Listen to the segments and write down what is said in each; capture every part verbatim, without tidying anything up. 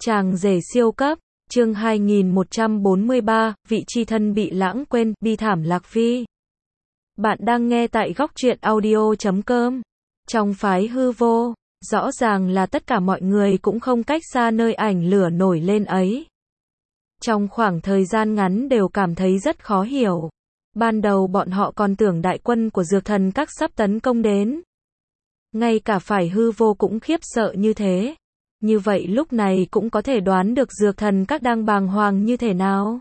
Chàng rể siêu cấp, chương hai nghìn một trăm bốn mươi ba, vị chi thân bị lãng quên, bi thảm Lạc Phi. Bạn đang nghe tại góc truyện audio chấm com. Trong phái hư vô, rõ ràng là tất cả mọi người cũng không cách xa nơi ảnh lửa nổi lên ấy. Trong khoảng thời gian ngắn đều cảm thấy rất khó hiểu. Ban đầu bọn họ còn tưởng đại quân của dược thần các sắp tấn công đến. Ngay cả phái hư vô cũng khiếp sợ như thế. Như vậy lúc này cũng có thể đoán được dược thần các đang bàng hoàng như thế nào.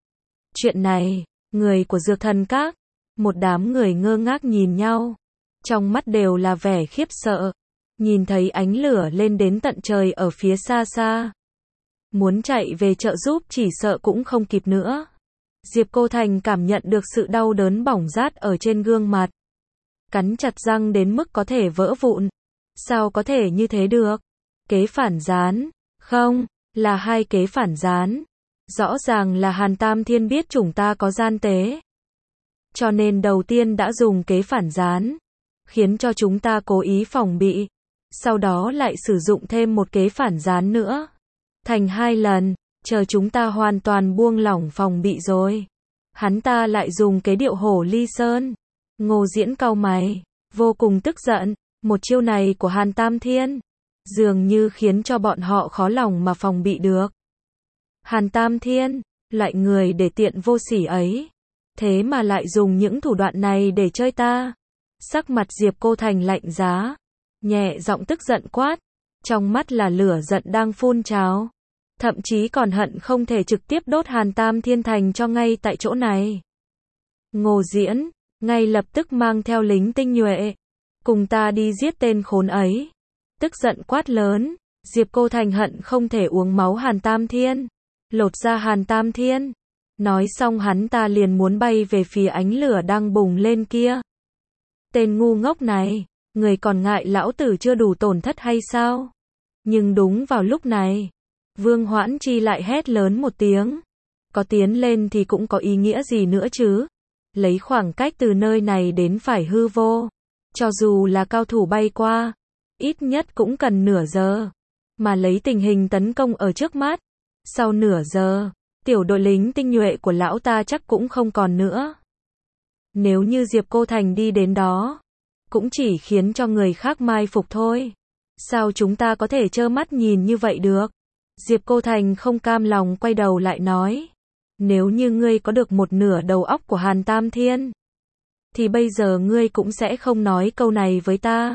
Chuyện này, người của dược thần các, một đám người ngơ ngác nhìn nhau. Trong mắt đều là vẻ khiếp sợ. Nhìn thấy ánh lửa lên đến tận trời ở phía xa xa. Muốn chạy về trợ giúp chỉ sợ cũng không kịp nữa. Diệp Cô Thành cảm nhận được sự đau đớn bỏng rát ở trên gương mặt. Cắn chặt răng đến mức có thể vỡ vụn. Sao có thể như thế được? Kế phản gián, không, là hai kế phản gián. Rõ ràng là Hàn Tam Thiên biết chúng ta có gian tế. Cho nên đầu tiên đã dùng kế phản gián, khiến cho chúng ta cố ý phòng bị. Sau đó lại sử dụng thêm một kế phản gián nữa. Thành hai lần, chờ chúng ta hoàn toàn buông lỏng phòng bị rồi. Hắn ta lại dùng kế điệu hổ ly sơn. Ngô Diễn cau mày, vô cùng tức giận. Một chiêu này của Hàn Tam Thiên dường như khiến cho bọn họ khó lòng mà phòng bị được. Hàn Tam Thiên, loại người để tiện vô sỉ ấy, thế mà lại dùng những thủ đoạn này để chơi ta. Sắc mặt Diệp Cô Thành lạnh giá, nhẹ giọng tức giận quát, trong mắt là lửa giận đang phun trào, thậm chí còn hận không thể trực tiếp đốt Hàn Tam Thiên thành cho ngay tại chỗ này. Ngô Diễn, ngay lập tức mang theo lính tinh nhuệ, cùng ta đi giết tên khốn ấy. Tức giận quát lớn, Diệp Cô Thành hận không thể uống máu Hàn Tam Thiên, lột ra Hàn Tam Thiên. Nói xong hắn ta liền muốn bay về phía ánh lửa đang bùng lên kia. Tên ngu ngốc này, người còn ngại lão tử chưa đủ tổn thất hay sao? Nhưng đúng vào lúc này, Vương Hoãn Chi lại hét lớn một tiếng. Có tiến lên thì cũng có ý nghĩa gì nữa chứ? Lấy khoảng cách từ nơi này đến phải hư vô, cho dù là cao thủ bay qua, ít nhất cũng cần nửa giờ. Mà lấy tình hình tấn công ở trước mắt, sau nửa giờ, tiểu đội lính tinh nhuệ của lão ta chắc cũng không còn nữa. Nếu như Diệp Cô Thành đi đến đó, cũng chỉ khiến cho người khác mai phục thôi. Sao chúng ta có thể trơ mắt nhìn như vậy được? Diệp Cô Thành không cam lòng quay đầu lại nói. Nếu như ngươi có được một nửa đầu óc của Hàn Tam Thiên, thì bây giờ ngươi cũng sẽ không nói câu này với ta.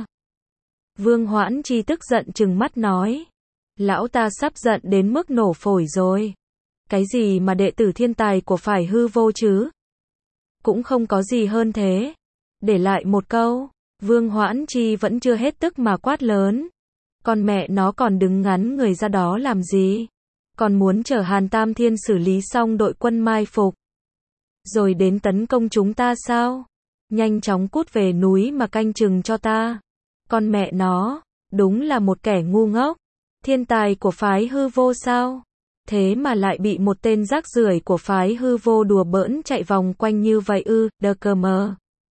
Vương Hoãn Chi tức giận trừng mắt nói. Lão ta sắp giận đến mức nổ phổi rồi. Cái gì mà đệ tử thiên tài của phải hư vô chứ? Cũng không có gì hơn thế. Để lại một câu, Vương Hoãn Chi vẫn chưa hết tức mà quát lớn. Con mẹ nó còn đứng ngắn người ra đó làm gì? Còn muốn chờ Hàn Tam Thiên xử lý xong đội quân mai phục, rồi đến tấn công chúng ta sao? Nhanh chóng cút về núi mà canh chừng cho ta. Con mẹ nó, đúng là một kẻ ngu ngốc. Thiên tài của phái hư vô sao? Thế mà lại bị một tên rác rưởi của phái hư vô đùa bỡn chạy vòng quanh như vậy ư, đờ cờ mờ.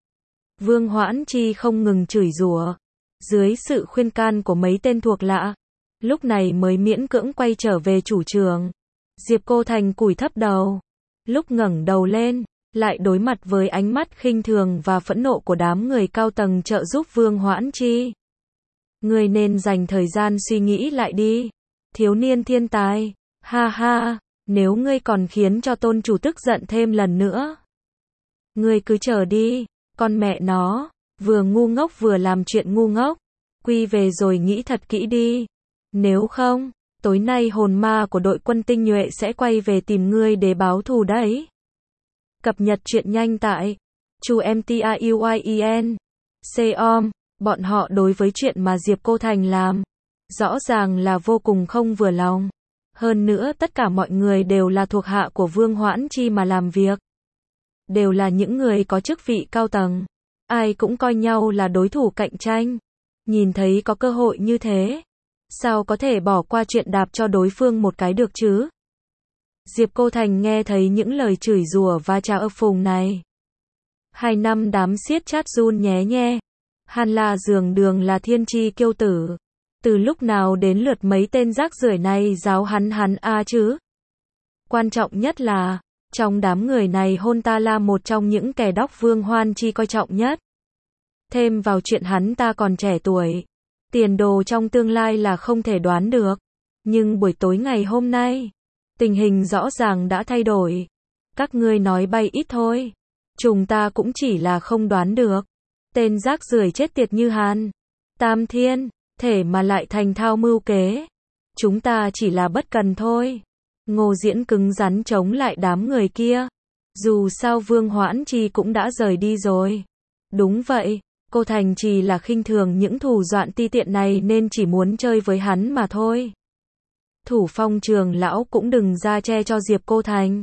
Vương Hoãn Chi không ngừng chửi rủa. Dưới sự khuyên can của mấy tên thuộc lạ, lúc này mới miễn cưỡng quay trở về chủ trường. Diệp Cô Thành cúi thấp đầu. Lúc ngẩng đầu lên, lại đối mặt với ánh mắt khinh thường và phẫn nộ của đám người cao tầng trợ giúp Vương Hoãn Chi. Ngươi nên dành thời gian suy nghĩ lại đi. Thiếu niên thiên tài, ha ha, nếu ngươi còn khiến cho tôn chủ tức giận thêm lần nữa, ngươi cứ chờ đi, con mẹ nó, vừa ngu ngốc vừa làm chuyện ngu ngốc, quy về rồi nghĩ thật kỹ đi. Nếu không, tối nay hồn ma của đội quân tinh nhuệ sẽ quay về tìm ngươi để báo thù đấy. Cập nhật truyện nhanh tại chu em tê i u i e n com. Bọn họ đối với chuyện mà Diệp Cô Thành làm, rõ ràng là vô cùng không vừa lòng. Hơn nữa tất cả mọi người đều là thuộc hạ của Vương Hoãn Chi mà làm việc. Đều là những người có chức vị cao tầng. Ai cũng coi nhau là đối thủ cạnh tranh. Nhìn thấy có cơ hội như thế, sao có thể bỏ qua chuyện đạp cho đối phương một cái được chứ? Diệp Cô Thành nghe thấy những lời chửi rủa và chà ơ phùng này. Hai năm đám siết chát run nhé nhe. Hàn La Dường Đường là thiên chi kiêu tử. Từ lúc nào đến lượt mấy tên rác rưởi này giáo hắn hắn a chứ? Quan trọng nhất là, trong đám người này hôn ta là một trong những kẻ đốc Vương Hoan Chi coi trọng nhất. Thêm vào chuyện hắn ta còn trẻ tuổi, tiền đồ trong tương lai là không thể đoán được. Nhưng buổi tối ngày hôm nay, tình hình rõ ràng đã thay đổi. Các ngươi nói bay ít thôi. Chúng ta cũng chỉ là không đoán được. Tên rác rưởi chết tiệt như Hàn Tam Thiên, thể mà lại thành thao mưu kế. Chúng ta chỉ là bất cần thôi. Ngô Diễn cứng rắn chống lại đám người kia. Dù sao Vương Hoãn Chi cũng đã rời đi rồi. Đúng vậy, cô Thành chỉ là khinh thường những thủ đoạn ti tiện này nên chỉ muốn chơi với hắn mà thôi. Thủ Phong Trường lão cũng đừng ra che cho Diệp Cô Thành.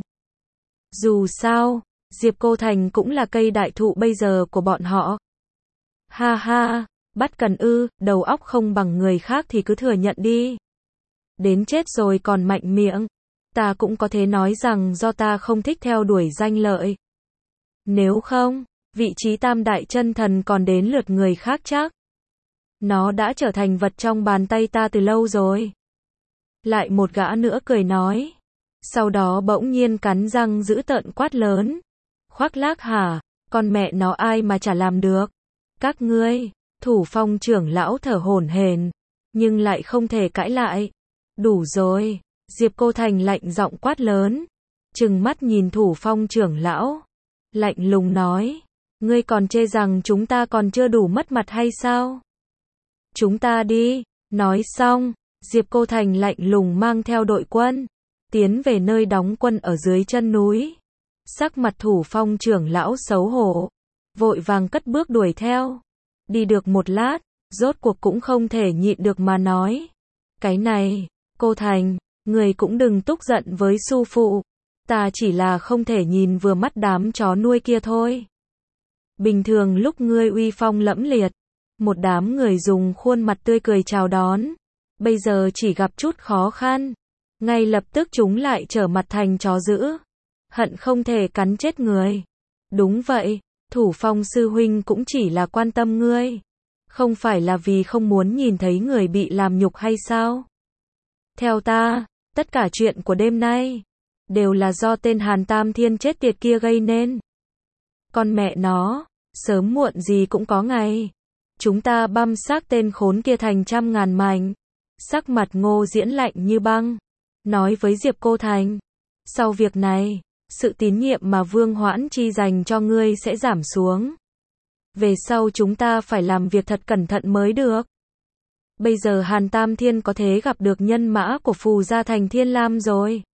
Dù sao, Diệp Cô Thành cũng là cây đại thụ bây giờ của bọn họ. Ha ha, bắt cần ư, đầu óc không bằng người khác thì cứ thừa nhận đi. Đến chết rồi còn mạnh miệng. Ta cũng có thể nói rằng do ta không thích theo đuổi danh lợi. Nếu không, vị trí tam đại chân thần còn đến lượt người khác chắc. Nó đã trở thành vật trong bàn tay ta từ lâu rồi. Lại một gã nữa cười nói. Sau đó bỗng nhiên cắn răng giữ tợn quát lớn. Khoác lác hả, con mẹ nó ai mà chả làm được. Các ngươi, Thủ Phong trưởng lão thở hổn hển, nhưng lại không thể cãi lại. Đủ rồi, Diệp Cô Thành lạnh giọng quát lớn. Trừng mắt nhìn Thủ Phong trưởng lão. Lạnh lùng nói. Ngươi còn chê rằng chúng ta còn chưa đủ mất mặt hay sao? Chúng ta đi. Nói xong, Diệp Cô Thành lạnh lùng mang theo đội quân, tiến về nơi đóng quân ở dưới chân núi. Sắc mặt Thủ Phong trưởng lão xấu hổ, vội vàng cất bước đuổi theo. Đi được một lát, rốt cuộc cũng không thể nhịn được mà nói. Cái này, Cô Thành, người cũng đừng tức giận với sư phụ. Ta chỉ là không thể nhìn vừa mắt đám chó nuôi kia thôi. Bình thường lúc ngươi uy phong lẫm liệt, một đám người dùng khuôn mặt tươi cười chào đón. Bây giờ chỉ gặp chút khó khăn, ngay lập tức chúng lại trở mặt thành chó dữ, hận không thể cắn chết người. Đúng vậy, Thủ Phong sư huynh cũng chỉ là quan tâm ngươi, không phải là vì không muốn nhìn thấy người bị làm nhục hay sao? Theo ta, tất cả chuyện của đêm nay đều là do tên Hàn Tam Thiên chết tiệt kia gây nên. Con mẹ nó, sớm muộn gì cũng có ngày chúng ta băm xác tên khốn kia thành trăm ngàn mảnh. Sắc mặt Ngô Diễn lạnh như băng, nói với Diệp Cô Thành. Sau việc này, sự tín nhiệm mà Vương Hoãn Chi dành cho ngươi sẽ giảm xuống. Về sau chúng ta phải làm việc thật cẩn thận mới được. Bây giờ Hàn Tam Thiên có thể gặp được nhân mã của Phù Gia Thành Thiên Lam rồi.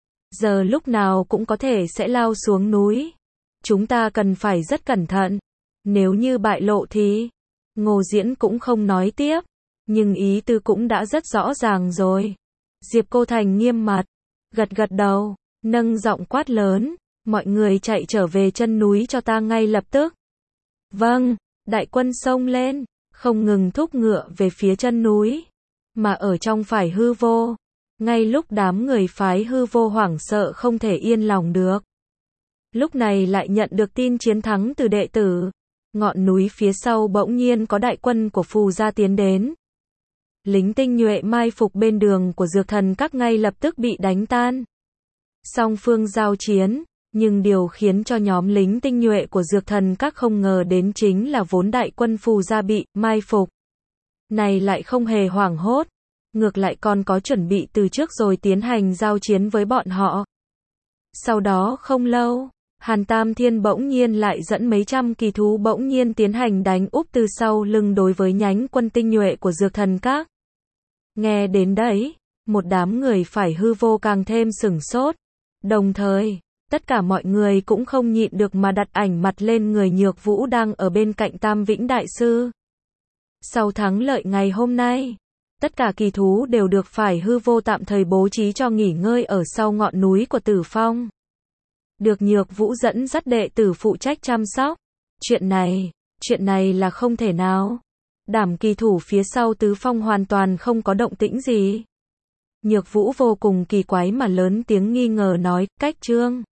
Giờ lúc nào cũng có thể sẽ lao xuống núi. Chúng ta cần phải rất cẩn thận. Nếu như bại lộ thì... Ngô Diễn cũng không nói tiếp. Nhưng ý tư cũng đã rất rõ ràng rồi. Diệp Cô Thành nghiêm mặt, gật gật đầu, nâng giọng quát lớn. Mọi người chạy trở về chân núi cho ta ngay lập tức. Vâng, đại quân xông lên, không ngừng thúc ngựa về phía chân núi. Mà ở trong phải hư vô. Ngay lúc đám người phái hư vô hoảng sợ không thể yên lòng được. Lúc này lại nhận được tin chiến thắng từ đệ tử. Ngọn núi phía sau bỗng nhiên có đại quân của Phù Gia tiến đến. Lính tinh nhuệ mai phục bên đường của Dược Thần Các ngay lập tức bị đánh tan. Song phương giao chiến, nhưng điều khiến cho nhóm lính tinh nhuệ của Dược Thần Các không ngờ đến chính là vốn đại quân Phù Gia bị mai phục. Này lại không hề hoảng hốt, ngược lại còn có chuẩn bị từ trước rồi tiến hành giao chiến với bọn họ. Sau đó không lâu, Hàn Tam Thiên bỗng nhiên lại dẫn mấy trăm kỳ thú bỗng nhiên tiến hành đánh úp từ sau lưng đối với nhánh quân tinh nhuệ của Dược Thần Các. Nghe đến đấy, một đám người phải hư vô càng thêm sửng sốt. Đồng thời, tất cả mọi người cũng không nhịn được mà đặt ảnh mặt lên người Nhược Vũ đang ở bên cạnh Tam Vĩnh Đại Sư. Sau thắng lợi ngày hôm nay, tất cả kỳ thú đều được phải hư vô tạm thời bố trí cho nghỉ ngơi ở sau ngọn núi của Tử Phong. Được Nhược Vũ dẫn dắt đệ tử phụ trách chăm sóc. Chuyện này, chuyện này là không thể nào. Đám kỳ thủ phía sau Tứ Phong hoàn toàn không có động tĩnh gì. Nhược Vũ vô cùng kỳ quái mà lớn tiếng nghi ngờ nói, Cách Trương,